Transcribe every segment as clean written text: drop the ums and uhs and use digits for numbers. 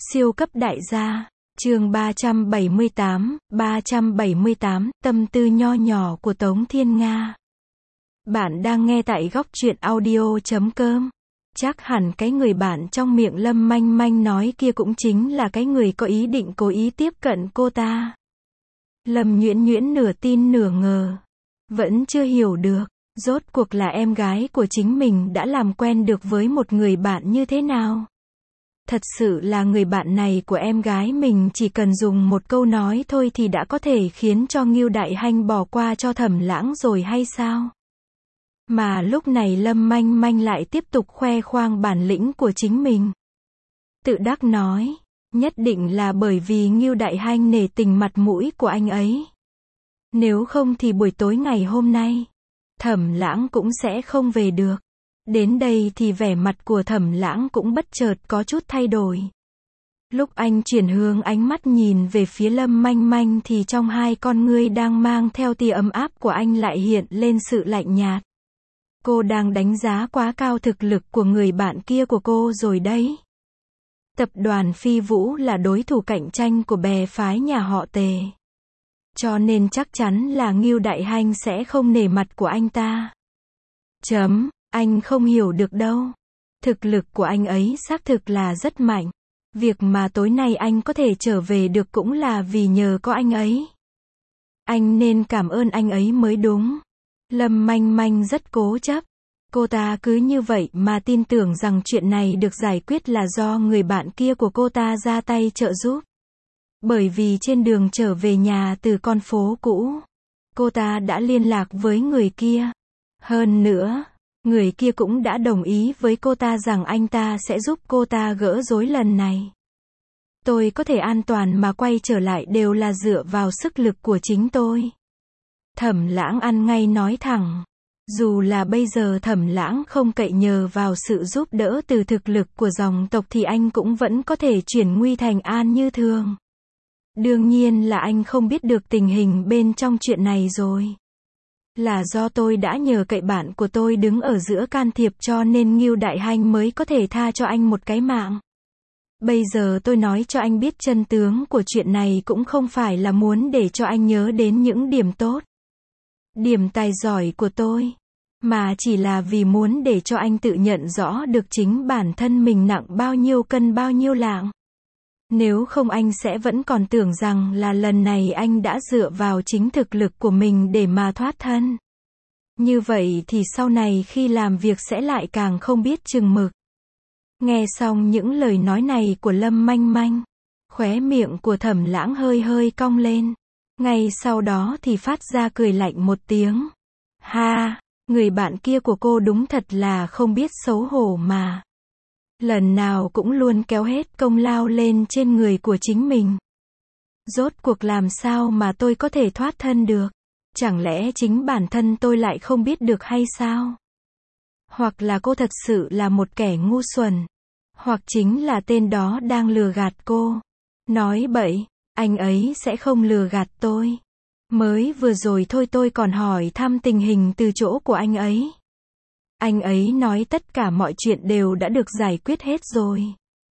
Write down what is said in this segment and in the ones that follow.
Siêu cấp đại gia, chương 378, tâm tư nho nhỏ của Tống Thiên Nga. Bạn đang nghe tại góc truyện audio.com. Chắc hẳn cái người bạn trong miệng Lâm Manh Manh nói kia cũng chính là cái người có ý định cố ý tiếp cận cô ta. Lâm Nhuyễn Nhuyễn nửa tin nửa ngờ. Vẫn chưa hiểu được, rốt cuộc là em gái của chính mình đã làm quen được với một người bạn như thế nào. Thật sự là người bạn này của em gái mình chỉ cần dùng một câu nói thôi thì đã có thể khiến cho Ngưu Đại Hanh bỏ qua cho Thẩm Lãng rồi hay sao? Mà lúc này Lâm Manh Manh lại tiếp tục khoe khoang bản lĩnh của chính mình. Tự đắc nói, nhất định là bởi vì Ngưu Đại Hanh nể tình mặt mũi của anh ấy. Nếu không thì buổi tối ngày hôm nay, Thẩm Lãng cũng sẽ không về được. Đến đây thì vẻ mặt của Thẩm Lãng cũng bất chợt có chút thay đổi. Lúc anh chuyển hướng ánh mắt nhìn về phía Lâm Manh Manh thì trong hai con ngươi đang mang theo tia ấm áp của anh lại hiện lên sự lạnh nhạt. Cô đang đánh giá quá cao thực lực của người bạn kia của cô rồi đấy. Tập đoàn Phi Vũ là đối thủ cạnh tranh của bè phái nhà họ Tề. Cho nên chắc chắn là Ngưu Đại Hanh sẽ không nể mặt của anh ta. Anh không hiểu được đâu. Thực lực của anh ấy xác thực là rất mạnh. Việc mà tối nay anh có thể trở về được cũng là vì nhờ có anh ấy. Anh nên cảm ơn anh ấy mới đúng. Lâm Manh Manh rất cố chấp. Cô ta cứ như vậy mà tin tưởng rằng chuyện này được giải quyết là do người bạn kia của cô ta ra tay trợ giúp. Bởi vì trên đường trở về nhà từ con phố cũ, cô ta đã liên lạc với người kia. Hơn nữa, người kia cũng đã đồng ý với cô ta rằng anh ta sẽ giúp cô ta gỡ rối lần này. Tôi có thể an toàn mà quay trở lại đều là dựa vào sức lực của chính tôi. Thẩm Lãng ăn ngay nói thẳng. Dù là bây giờ Thẩm Lãng không cậy nhờ vào sự giúp đỡ từ thực lực của dòng tộc thì anh cũng vẫn có thể chuyển nguy thành an như thường. Đương nhiên là anh không biết được tình hình bên trong chuyện này rồi. Là do tôi đã nhờ cậy bạn của tôi đứng ở giữa can thiệp cho nên Ngưu Đại Hanh mới có thể tha cho anh một cái mạng. Bây giờ tôi nói cho anh biết chân tướng của chuyện này cũng không phải là muốn để cho anh nhớ đến những điểm tốt, điểm tài giỏi của tôi, mà chỉ là vì muốn để cho anh tự nhận rõ được chính bản thân mình nặng bao nhiêu cân bao nhiêu lạng. Nếu không anh sẽ vẫn còn tưởng rằng là lần này anh đã dựa vào chính thực lực của mình để mà thoát thân. Như vậy thì sau này khi làm việc sẽ lại càng không biết chừng mực. Nghe xong những lời nói này của Lâm Manh Manh, khóe miệng của Thẩm Lãng hơi hơi cong lên. Ngay sau đó thì phát ra cười lạnh một tiếng. Ha, người bạn kia của cô đúng thật là không biết xấu hổ mà. Lần nào cũng luôn kéo hết công lao lên trên người của chính mình. Rốt cuộc làm sao mà tôi có thể thoát thân được? Chẳng lẽ chính bản thân tôi lại không biết được hay sao? Hoặc là cô thật sự là một kẻ ngu xuẩn. Hoặc chính là tên đó đang lừa gạt cô. Nói bậy, anh ấy sẽ không lừa gạt tôi. Mới vừa rồi thôi tôi còn hỏi thăm tình hình từ chỗ của anh ấy. Anh ấy nói tất cả mọi chuyện đều đã được giải quyết hết rồi.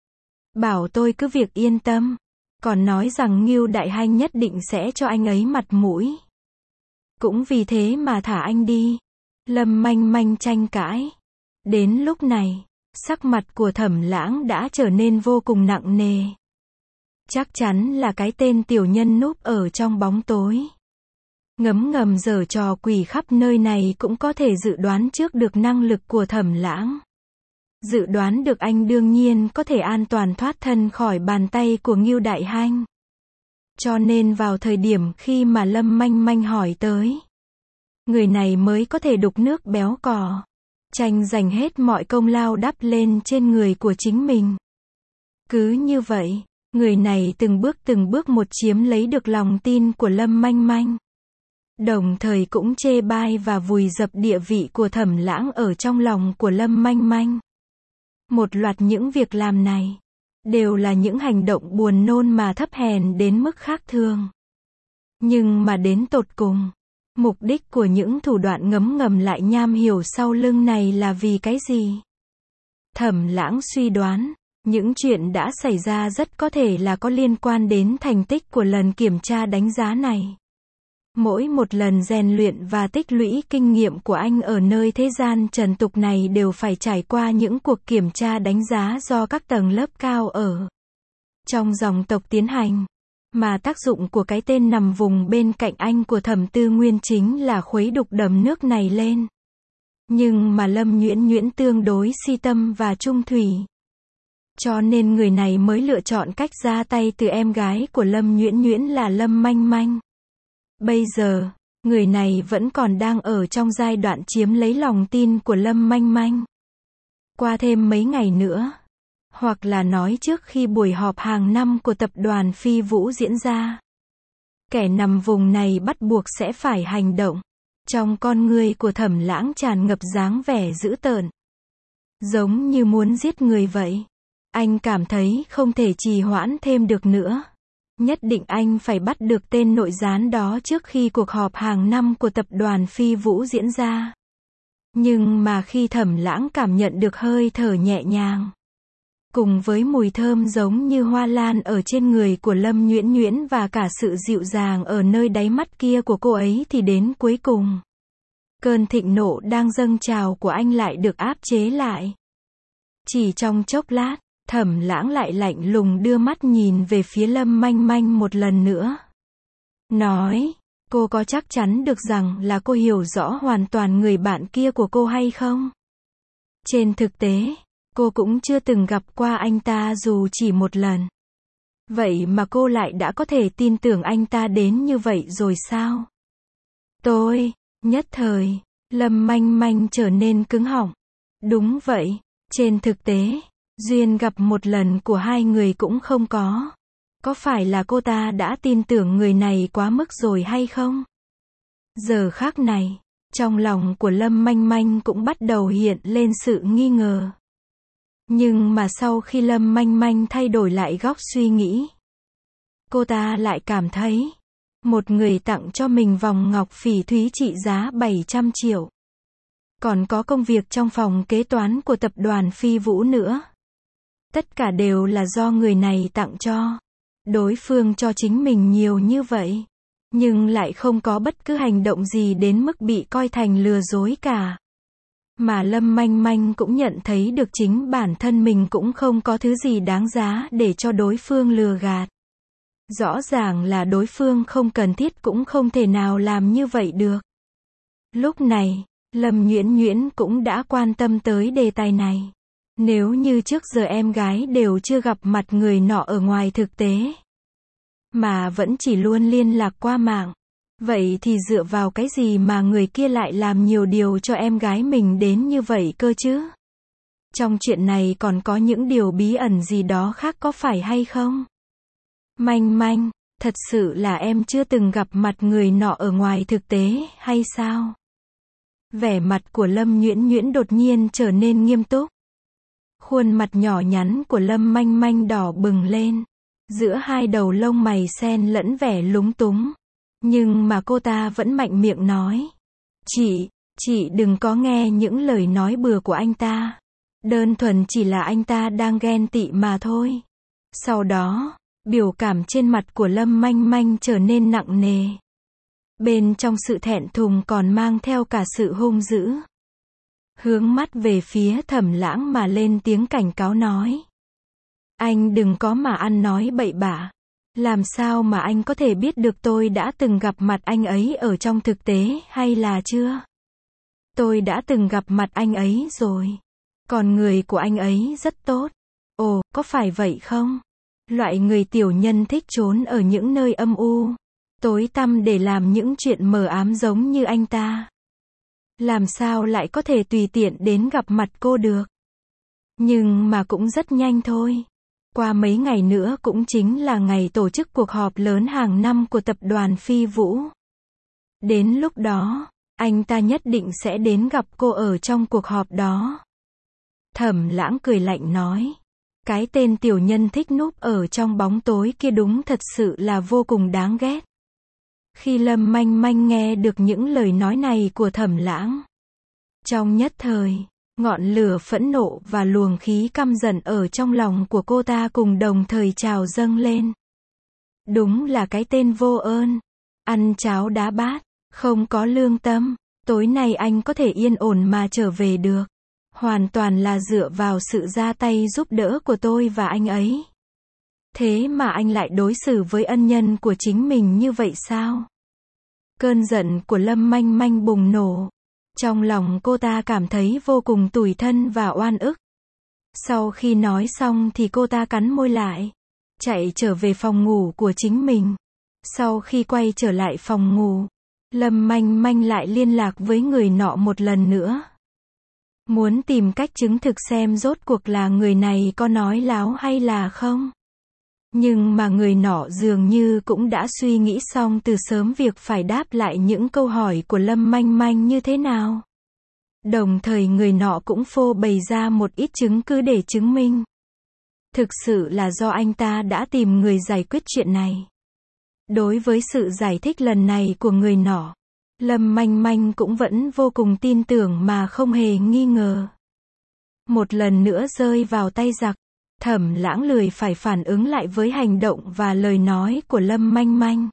Bảo tôi cứ việc yên tâm. Còn nói rằng Ngưu Đại Hanh nhất định sẽ cho anh ấy mặt mũi. Cũng vì thế mà thả anh đi. Lâm Manh Manh tranh cãi. Đến lúc này, sắc mặt của Thẩm Lãng đã trở nên vô cùng nặng nề. Chắc chắn là cái tên tiểu nhân núp ở trong bóng tối, ngấm ngầm giở trò quỷ khắp nơi này cũng có thể dự đoán trước được năng lực của Thẩm Lãng. Dự đoán được anh đương nhiên có thể an toàn thoát thân khỏi bàn tay của Ngưu Đại Hanh. Cho nên vào thời điểm khi mà Lâm Manh Manh hỏi tới, người này mới có thể đục nước béo cò, tranh giành hết mọi công lao đắp lên trên người của chính mình. Cứ như vậy, người này từng bước một chiếm lấy được lòng tin của Lâm Manh Manh. Đồng thời cũng chê bai và vùi dập địa vị của Thẩm Lãng ở trong lòng của Lâm Manh Manh. Một loạt những việc làm này, đều là những hành động buồn nôn mà thấp hèn đến mức khác thường. Nhưng mà đến tột cùng, mục đích của những thủ đoạn ngấm ngầm lại nham hiểu sau lưng này là vì cái gì? Thẩm Lãng suy đoán, Những chuyện đã xảy ra rất có thể là có liên quan đến thành tích của lần kiểm tra đánh giá này. Mỗi một lần rèn luyện và tích lũy kinh nghiệm của anh ở nơi thế gian trần tục này đều phải trải qua những cuộc kiểm tra đánh giá do các tầng lớp cao ở trong dòng tộc tiến hành. Mà tác dụng của cái tên nằm vùng bên cạnh anh của Thẩm Tư Nguyên chính là khuấy đục đầm nước này lên. Nhưng mà Lâm Nhuyễn Nhuyễn tương đối si tâm và trung thủy. Cho nên người này mới lựa chọn cách ra tay từ em gái của Lâm Nhuyễn Nhuyễn là Lâm Manh Manh. Bây giờ, người này vẫn còn đang ở trong giai đoạn chiếm lấy lòng tin của Lâm Manh Manh. Qua thêm mấy ngày nữa, hoặc là nói trước khi buổi họp hàng năm của tập đoàn Phi Vũ diễn ra, kẻ nằm vùng này bắt buộc sẽ phải hành động. Trong con ngươi của Thẩm Lãng tràn ngập dáng vẻ dữ tợn, giống như muốn giết người vậy. Anh cảm thấy không thể trì hoãn thêm được nữa. Nhất định anh phải bắt được tên nội gián đó trước khi cuộc họp hàng năm của tập đoàn Phi Vũ diễn ra. Nhưng mà khi Thẩm Lãng cảm nhận được hơi thở nhẹ nhàng, cùng với mùi thơm giống như hoa lan ở trên người của Lâm Nhuyễn Nhuyễn và cả sự dịu dàng ở nơi đáy mắt kia của cô ấy thì đến cuối cùng, cơn thịnh nộ đang dâng trào của anh lại được áp chế lại. Chỉ trong chốc lát, Thẩm Lãng lại lạnh lùng đưa mắt nhìn về phía Lâm Manh Manh một lần nữa. Nói, cô có chắc chắn được rằng là cô hiểu rõ hoàn toàn người bạn kia của cô hay không? Trên thực tế, cô cũng chưa từng gặp qua anh ta dù chỉ một lần. Vậy mà cô lại đã có thể tin tưởng anh ta đến như vậy rồi sao? Nhất thời, Lâm Manh Manh trở nên cứng họng. Đúng vậy, trên thực tế, duyên gặp một lần của hai người cũng không có. Có phải là cô ta đã tin tưởng người này quá mức rồi hay không? Giờ khắc này, trong lòng của Lâm Manh Manh cũng bắt đầu hiện lên sự nghi ngờ. Nhưng mà sau khi Lâm Manh Manh thay đổi lại góc suy nghĩ, cô ta lại cảm thấy, một người tặng cho mình vòng ngọc phỉ thúy trị giá 700 triệu. Còn có công việc trong phòng kế toán của tập đoàn Phi Vũ nữa. Tất cả đều là do người này tặng cho. Đối phương cho chính mình nhiều như vậy, nhưng lại không có bất cứ hành động gì đến mức bị coi thành lừa dối cả. Mà Lâm Manh Manh cũng nhận thấy được chính bản thân mình cũng không có thứ gì đáng giá để cho đối phương lừa gạt. Rõ ràng là đối phương không cần thiết cũng không thể nào làm như vậy được. Lúc này, Lâm Nhuyễn Nhuyễn cũng đã quan tâm tới đề tài này. Nếu như trước giờ em gái đều chưa gặp mặt người nọ ở ngoài thực tế, mà vẫn chỉ luôn liên lạc qua mạng, vậy thì dựa vào cái gì mà người kia lại làm nhiều điều cho em gái mình đến như vậy cơ chứ? Trong chuyện này còn có những điều bí ẩn gì đó khác có phải hay không? Manh Manh, thật sự là em chưa từng gặp mặt người nọ ở ngoài thực tế, hay sao? Vẻ mặt của Lâm Nhuyễn Nhuyễn đột nhiên trở nên nghiêm túc. Khuôn mặt nhỏ nhắn của Lâm Manh Manh đỏ bừng lên. Giữa hai đầu lông mày xen lẫn vẻ lúng túng. Nhưng mà cô ta vẫn mạnh miệng nói. Chị đừng có nghe những lời nói bừa của anh ta. Đơn thuần chỉ là anh ta đang ghen tị mà thôi. Sau đó, biểu cảm trên mặt của Lâm Manh Manh trở nên nặng nề. Bên trong sự thẹn thùng còn mang theo cả sự hung dữ. Hướng mắt về phía Thẩm Lãng mà lên tiếng cảnh cáo nói. Anh đừng có mà ăn nói bậy bạ. Làm sao mà anh có thể biết được tôi đã từng gặp mặt anh ấy ở trong thực tế hay là chưa? Tôi đã từng gặp mặt anh ấy rồi. Còn người của anh ấy rất tốt. Ồ, có phải vậy không? Loại người tiểu nhân thích trốn ở những nơi âm u, tối tăm để làm những chuyện mờ ám giống như anh ta. Làm sao lại có thể tùy tiện đến gặp mặt cô được? Nhưng mà cũng rất nhanh thôi. Qua mấy ngày nữa cũng chính là ngày tổ chức cuộc họp lớn hàng năm của tập đoàn Phi Vũ. Đến lúc đó, anh ta nhất định sẽ đến gặp cô ở trong cuộc họp đó. Thẩm Lãng cười lạnh nói. Cái tên tiểu nhân thích núp ở trong bóng tối kia đúng thật sự là vô cùng đáng ghét. Khi Lâm Manh Manh nghe được những lời nói này của Thẩm Lãng, trong nhất thời, Ngọn lửa phẫn nộ và luồng khí căm giận ở trong lòng của cô ta cùng đồng thời trào dâng lên. Đúng là cái tên vô ơn. Ăn cháo đá bát, không có lương tâm. Tối nay anh có thể yên ổn mà trở về được. Hoàn toàn là dựa vào sự ra tay giúp đỡ của tôi và anh ấy. Thế mà anh lại đối xử với ân nhân của chính mình như vậy sao? Cơn giận của Lâm Manh Manh bùng nổ. Trong lòng cô ta cảm thấy vô cùng tủi thân và oan ức. Sau khi nói xong thì cô ta cắn môi lại, chạy trở về phòng ngủ của chính mình. Sau khi quay trở lại phòng ngủ, Lâm Manh Manh lại liên lạc với người nọ một lần nữa. Muốn tìm cách chứng thực xem rốt cuộc là người này có nói láo hay là không. Nhưng mà người nọ dường như cũng đã suy nghĩ xong từ sớm việc phải đáp lại những câu hỏi của Lâm Manh Manh như thế nào. Đồng thời người nọ cũng phô bày ra một ít chứng cứ để chứng minh. Thực sự là do anh ta đã tìm người giải quyết chuyện này. Đối với sự giải thích lần này của người nọ, Lâm Manh Manh cũng vẫn vô cùng tin tưởng mà không hề nghi ngờ. Một lần nữa rơi vào tay giặc, Thẩm Lãng lười phải phản ứng lại với hành động và lời nói của Lâm Manh Manh.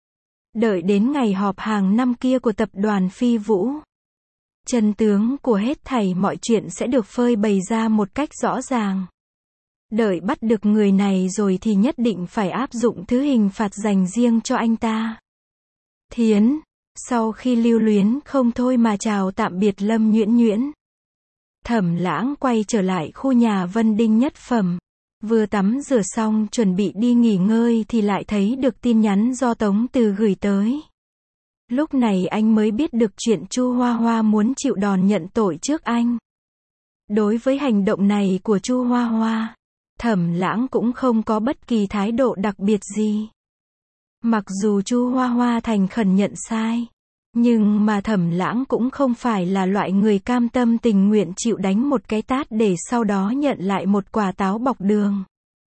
Đợi đến ngày họp hàng năm kia của tập đoàn Phi Vũ, chân tướng của hết thảy mọi chuyện sẽ được phơi bày ra một cách rõ ràng. Đợi bắt được người này rồi thì nhất định phải áp dụng thứ hình phạt dành riêng cho anh ta. Thiến, sau khi lưu luyến không thôi mà chào tạm biệt Lâm Nhuyễn Nhuyễn, Thẩm Lãng quay trở lại khu nhà Vân Đinh nhất phẩm. Vừa tắm rửa xong chuẩn bị đi nghỉ ngơi thì lại thấy được tin nhắn do Tống Từ gửi tới. Lúc này anh mới biết được chuyện Chu Hoa Hoa muốn chịu đòn nhận tội trước anh. Đối với hành động này của Chu Hoa Hoa, Thẩm Lãng cũng không có bất kỳ thái độ đặc biệt gì. Mặc dù Chu Hoa Hoa thành khẩn nhận sai, nhưng mà Thẩm Lãng cũng không phải là loại người cam tâm tình nguyện chịu đánh một cái tát để sau đó nhận lại một quả táo bọc đường.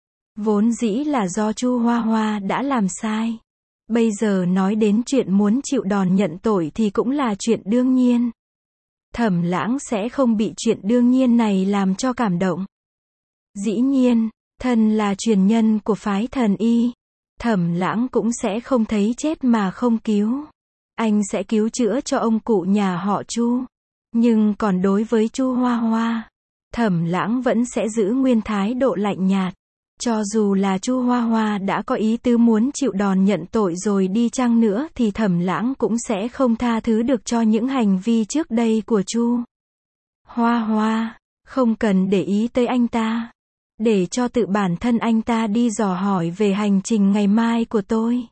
Vốn dĩ là do Chu Hoa Hoa đã làm sai. Bây giờ nói đến chuyện muốn chịu đòn nhận tội thì cũng là chuyện đương nhiên. Thẩm Lãng sẽ không bị chuyện đương nhiên này làm cho cảm động. Dĩ nhiên, thân là truyền nhân của phái Thần Y, Thẩm Lãng cũng sẽ không thấy chết mà không cứu. Anh sẽ cứu chữa cho ông cụ nhà họ Chu. Nhưng còn đối với Chu Hoa Hoa, Thẩm Lãng vẫn sẽ giữ nguyên thái độ lạnh nhạt. Cho dù là Chu Hoa Hoa đã có ý tứ muốn chịu đòn nhận tội rồi đi chăng nữa thì Thẩm Lãng cũng sẽ không tha thứ được cho những hành vi trước đây của Chu Hoa Hoa. Không cần để ý tới anh ta. Để cho tự bản thân anh ta đi dò hỏi về hành trình ngày mai của tôi.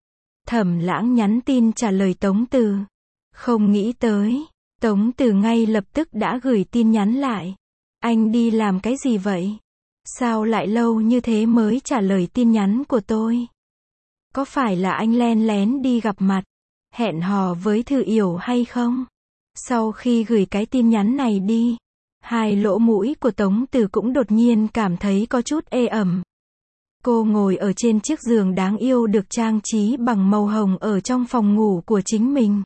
Thẩm Lãng nhắn tin trả lời Tống Từ. Không nghĩ tới, Tống Từ ngay lập tức đã gửi tin nhắn lại. Anh đi làm cái gì vậy? Sao lại lâu như thế mới trả lời tin nhắn của tôi? Có phải là anh len lén đi gặp mặt, hẹn hò với Thư Yểu hay không? Sau khi gửi cái tin nhắn này đi, hai lỗ mũi của Tống Từ cũng đột nhiên cảm thấy có chút ê ẩm. Cô ngồi ở trên chiếc giường đáng yêu được trang trí bằng màu hồng ở trong phòng ngủ của chính mình.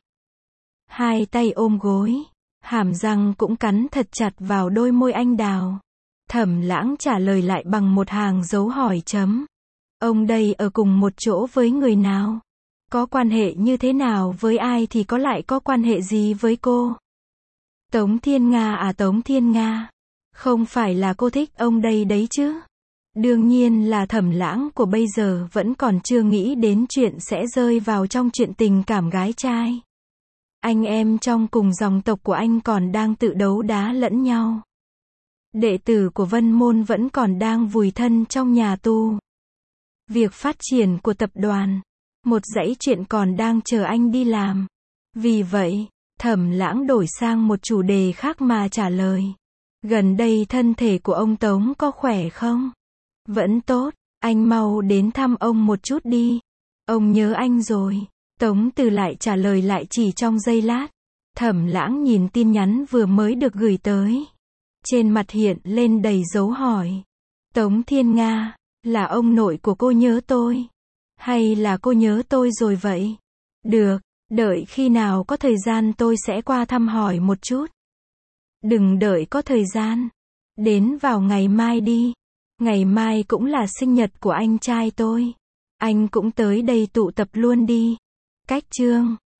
Hai tay ôm gối, hàm răng cũng cắn thật chặt vào đôi môi anh đào. Thẩm Lãng trả lời lại bằng một hàng dấu hỏi chấm. Ông đây ở cùng một chỗ với người nào? Có quan hệ như thế nào với ai thì có lại có quan hệ gì với cô? Tống Thiên Nga à, Tống Thiên Nga. Không phải là cô thích ông đây đấy chứ? Đương nhiên là Thẩm Lãng của bây giờ vẫn còn chưa nghĩ đến chuyện sẽ rơi vào trong chuyện tình cảm gái trai. Anh em trong cùng dòng tộc của anh còn đang tự đấu đá lẫn nhau. Đệ tử của Vân Môn vẫn còn đang vùi thân trong nhà tù. Việc phát triển của tập đoàn, một dãy chuyện còn đang chờ anh đi làm. Vì vậy, Thẩm Lãng đổi sang một chủ đề khác mà trả lời. Gần đây thân thể của ông Tống có khỏe không? Vẫn tốt, anh mau đến thăm ông một chút đi. Ông nhớ anh rồi. Tống Từ lại trả lời lại chỉ trong giây lát. Thẩm Lãng nhìn tin nhắn vừa mới được gửi tới. Trên mặt hiện lên đầy dấu hỏi. Tống Thiên Nga, là ông nội của cô nhớ tôi? Hay là cô nhớ tôi rồi vậy? Được, đợi khi nào có thời gian tôi sẽ qua thăm hỏi một chút. Đừng đợi có thời gian. Đến vào ngày mai đi. Ngày mai cũng là sinh nhật của anh trai tôi. Anh cũng tới đây tụ tập luôn đi. Cách chương